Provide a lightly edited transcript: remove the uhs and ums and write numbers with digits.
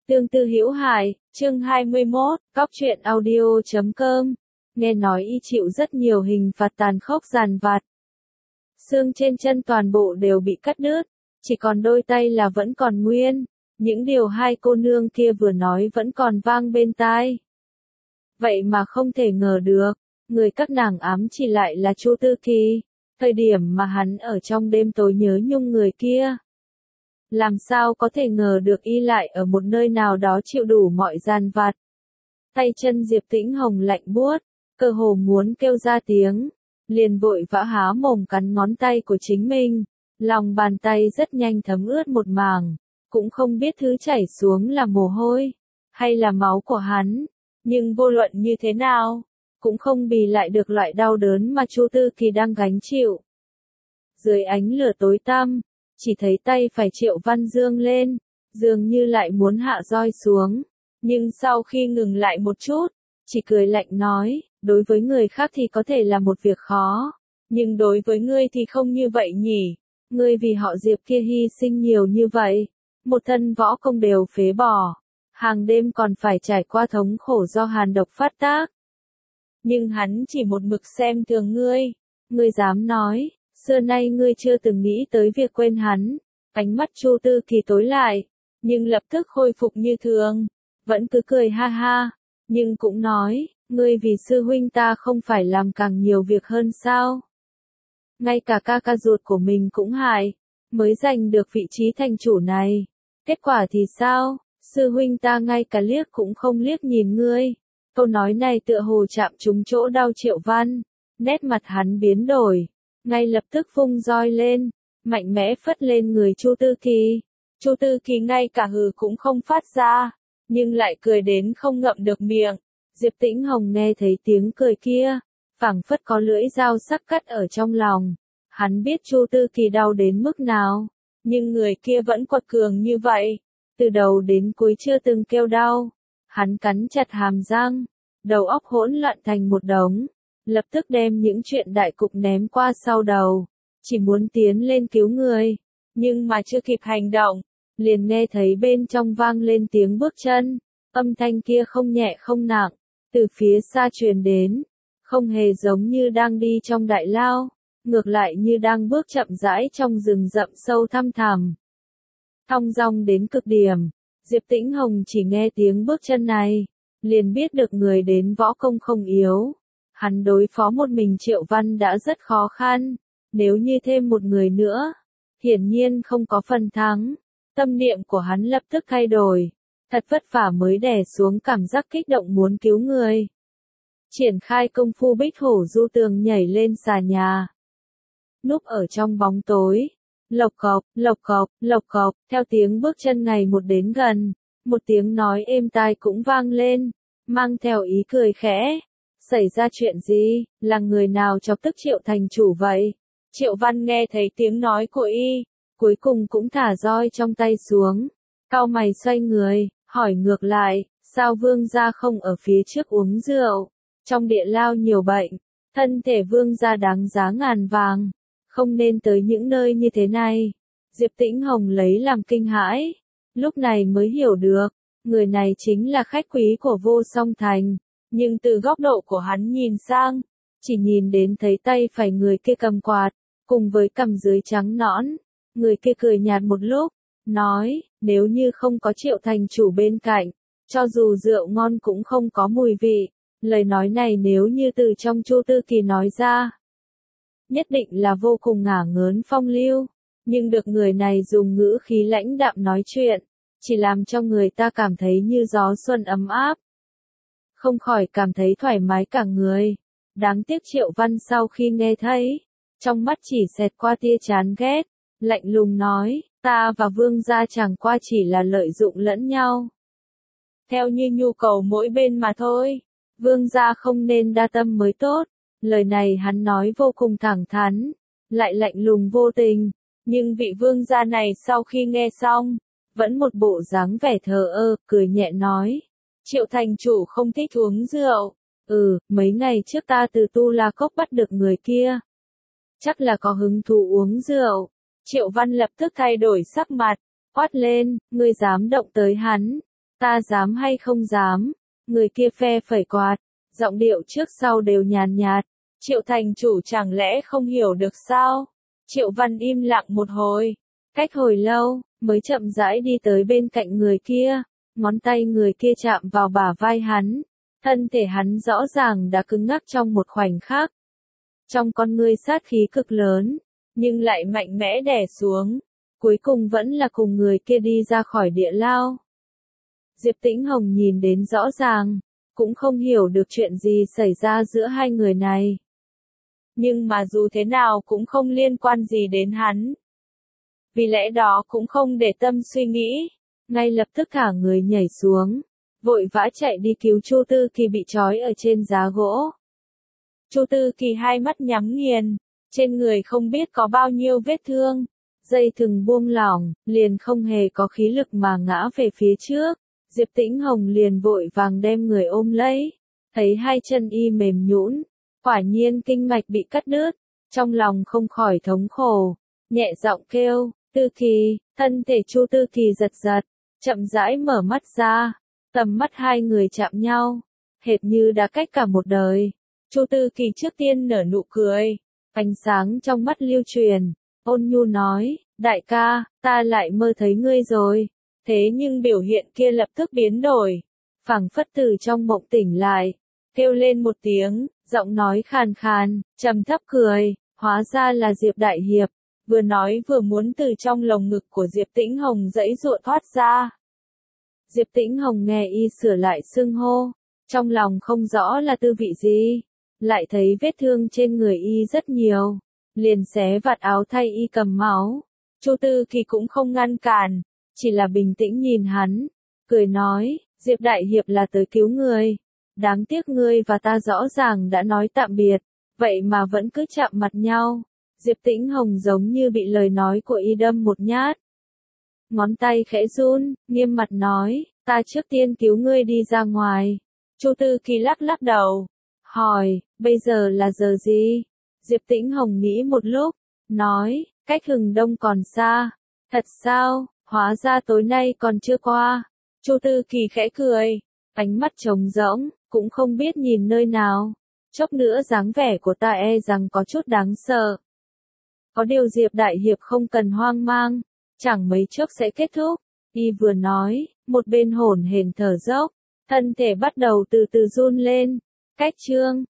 Tương tư hữu hài, chương 21, Cóc truyện audio.com. Nghe nói y chịu rất nhiều hình phạt tàn khốc dằn vặt. Xương trên chân toàn bộ đều bị cắt đứt, chỉ còn đôi tay là vẫn còn nguyên. Những điều hai cô nương kia vừa nói vẫn còn vang bên tai. Vậy mà không thể ngờ được, người các nàng ám chỉ lại là Chu Tư Kỳ, thời điểm mà hắn ở trong đêm tối nhớ nhung người kia. Làm sao có thể ngờ được y lại ở một nơi nào đó chịu đủ mọi gian vặt. Tay chân Diệp Tĩnh Hồng lạnh buốt, cơ hồ muốn kêu ra tiếng, liền vội vã há mồm cắn ngón tay của chính mình, lòng bàn tay rất nhanh thấm ướt một mảng, cũng không biết thứ chảy xuống là mồ hôi, hay là máu của hắn, nhưng vô luận như thế nào, cũng không bì lại được loại đau đớn mà Chu Tư Kỳ đang gánh chịu. Dưới ánh lửa tối tăm, chỉ thấy tay phải Triệu Văn dương lên, dường như lại muốn hạ roi xuống, nhưng sau khi ngừng lại một chút, chỉ cười lạnh nói, đối với người khác thì có thể là một việc khó, nhưng đối với ngươi thì không như vậy nhỉ, ngươi vì họ Diệp kia hy sinh nhiều như vậy, một thân võ công đều phế bỏ, hàng đêm còn phải trải qua thống khổ do hàn độc phát tác. Nhưng hắn chỉ một mực xem thường ngươi dám nói, xưa nay ngươi chưa từng nghĩ tới việc quên hắn. Ánh mắt Chu Tư Kỳ tối lại, nhưng lập tức khôi phục như thường, vẫn cứ cười ha ha, nhưng cũng nói, ngươi vì sư huynh ta không phải làm càng nhiều việc hơn sao? Ngay cả ca ca ruột của mình cũng hại, mới giành được vị trí thành chủ này. Kết quả thì sao? Sư huynh ta ngay cả liếc cũng không liếc nhìn ngươi. Câu nói này tựa hồ chạm trúng chỗ đau Triệu Văn, nét mặt hắn biến đổi, ngay lập tức vung roi lên, mạnh mẽ phất lên người Chu Tư Kỳ. Chu Tư Kỳ ngay cả hừ cũng không phát ra, nhưng lại cười đến không ngậm được miệng. Diệp Tĩnh Hồng nghe thấy tiếng cười kia, phảng phất có lưỡi dao sắc cắt ở trong lòng. Hắn biết Chu Tư Kỳ đau đến mức nào, nhưng người kia vẫn quật cường như vậy, từ đầu đến cuối chưa từng kêu đau. Hắn cắn chặt hàm răng, đầu óc hỗn loạn thành một đống, lập tức đem những chuyện đại cục ném qua sau đầu, chỉ muốn tiến lên cứu người, nhưng mà chưa kịp hành động, liền nghe thấy bên trong vang lên tiếng bước chân, âm thanh kia không nhẹ không nặng, từ phía xa truyền đến, không hề giống như đang đi trong đại lao, ngược lại như đang bước chậm rãi trong rừng rậm sâu thăm thẳm. Thong dong đến cực điểm, Diệp Tĩnh Hồng chỉ nghe tiếng bước chân này, liền biết được người đến võ công không yếu. Hắn đối phó một mình Triệu Văn đã rất khó khăn, nếu như thêm một người nữa, hiển nhiên không có phần thắng. Tâm niệm của hắn lập tức thay đổi, thật vất vả mới đè xuống cảm giác kích động muốn cứu người. Triển khai công phu bích hổ du tường nhảy lên xà nhà. Núp ở trong bóng tối, lộc cộc, lộc cộc, lộc cộc, theo tiếng bước chân ngày một đến gần, một tiếng nói êm tai cũng vang lên, mang theo ý cười khẽ. Xảy ra chuyện gì, là người nào chọc tức Triệu thành chủ vậy? Triệu Văn nghe thấy tiếng nói của y, cuối cùng cũng thả roi trong tay xuống, cau mày xoay người, hỏi ngược lại, sao vương gia không ở phía trước uống rượu? Trong địa lao nhiều bệnh, thân thể vương gia đáng giá ngàn vàng, không nên tới những nơi như thế này. Diệp Tĩnh Hồng lấy làm kinh hãi, lúc này mới hiểu được, người này chính là khách quý của Vô Song Thành. Nhưng từ góc độ của hắn nhìn sang, chỉ nhìn đến thấy tay phải người kia cầm quạt, cùng với cằm dưới trắng nõn. Người kia cười nhạt một lúc, nói, nếu như không có Triệu thành chủ bên cạnh, cho dù rượu ngon cũng không có mùi vị. Lời nói này nếu như từ trong Chu Tư Kỳ nói ra, nhất định là vô cùng ngả ngớn phong lưu, nhưng được người này dùng ngữ khí lãnh đạm nói chuyện, chỉ làm cho người ta cảm thấy như gió xuân ấm áp. Không khỏi cảm thấy thoải mái cả người. Đáng tiếc Triệu Văn sau khi nghe thấy, trong mắt chỉ xẹt qua tia chán ghét, lạnh lùng nói, ta và vương gia chẳng qua chỉ là lợi dụng lẫn nhau. Theo như nhu cầu mỗi bên mà thôi, vương gia không nên đa tâm mới tốt. Lời này hắn nói vô cùng thẳng thắn, lại lạnh lùng vô tình, nhưng vị vương gia này sau khi nghe xong, vẫn một bộ dáng vẻ thờ ơ, cười nhẹ nói. Triệu thành chủ không thích uống rượu. Mấy ngày trước ta từ Tu La Cốc bắt được người kia. Chắc là có hứng thú uống rượu. Triệu Văn lập tức thay đổi sắc mặt, quát lên, ngươi dám động tới hắn. Ta dám hay không dám? Người kia phe phẩy quạt, giọng điệu trước sau đều nhàn nhạt. Triệu thành chủ chẳng lẽ không hiểu được sao? Triệu Văn im lặng một hồi, cách hồi lâu, mới chậm rãi đi tới bên cạnh người kia, ngón tay người kia chạm vào bả vai hắn, thân thể hắn rõ ràng đã cứng ngắc trong một khoảnh khắc. Trong con ngươi sát khí cực lớn, nhưng lại mạnh mẽ đè xuống, cuối cùng vẫn là cùng người kia đi ra khỏi địa lao. Diệp Tĩnh Hồng nhìn đến rõ ràng, cũng không hiểu được chuyện gì xảy ra giữa hai người này. Nhưng mà dù thế nào cũng không liên quan gì đến hắn. Vì lẽ đó cũng không để tâm suy nghĩ, ngay lập tức cả người nhảy xuống, vội vã chạy đi cứu Chu Tư Kỳ bị trói ở trên giá gỗ. Chu Tư Kỳ hai mắt nhắm nghiền, trên người không biết có bao nhiêu vết thương, dây thừng buông lỏng, liền không hề có khí lực mà ngã về phía trước. Diệp Tĩnh Hồng liền vội vàng đem người ôm lấy, thấy hai chân y mềm nhũn, quả nhiên kinh mạch bị cắt đứt, trong lòng không khỏi thống khổ, nhẹ giọng kêu, Tư Kỳ, thân thể Chu Tư Kỳ giật giật, chậm rãi mở mắt ra, tầm mắt hai người chạm nhau, hệt như đã cách cả một đời. Chu Tư Kỳ trước tiên nở nụ cười, ánh sáng trong mắt lưu truyền, ôn nhu nói, đại ca, ta lại mơ thấy ngươi rồi. Thế nhưng biểu hiện kia lập tức biến đổi, phảng phất từ trong mộng tỉnh lại, kêu lên một tiếng, giọng nói khàn khàn, trầm thấp cười, hóa ra là Diệp Đại Hiệp, vừa nói vừa muốn từ trong lồng ngực của Diệp Tĩnh Hồng giãy giụa thoát ra. Diệp Tĩnh Hồng nghe y sửa lại xưng hô, trong lòng không rõ là tư vị gì, lại thấy vết thương trên người y rất nhiều, liền xé vạt áo thay y cầm máu. Chu Tư Kỳ cũng không ngăn cản, chỉ là bình tĩnh nhìn hắn, cười nói, Diệp Đại Hiệp là tới cứu người, đáng tiếc ngươi và ta rõ ràng đã nói tạm biệt, vậy mà vẫn cứ chạm mặt nhau. Diệp Tĩnh Hồng giống như bị lời nói của y đâm một nhát. Ngón tay khẽ run, nghiêm mặt nói, ta trước tiên cứu ngươi đi ra ngoài. Chu Tư Kỳ lắc lắc đầu, hỏi, bây giờ là giờ gì? Diệp Tĩnh Hồng nghĩ một lúc, nói, cách hừng đông còn xa. Thật sao? Hóa ra tối nay còn chưa qua. Chu Tư Kỳ khẽ cười, ánh mắt trống rỗng, cũng không biết nhìn nơi nào. Chốc nữa dáng vẻ của ta e rằng có chút đáng sợ. Có điều Diệp Đại Hiệp không cần hoang mang, chẳng mấy chốc sẽ kết thúc. Y vừa nói, một bên hổn hển thở dốc, thân thể bắt đầu từ từ run lên. Cách chương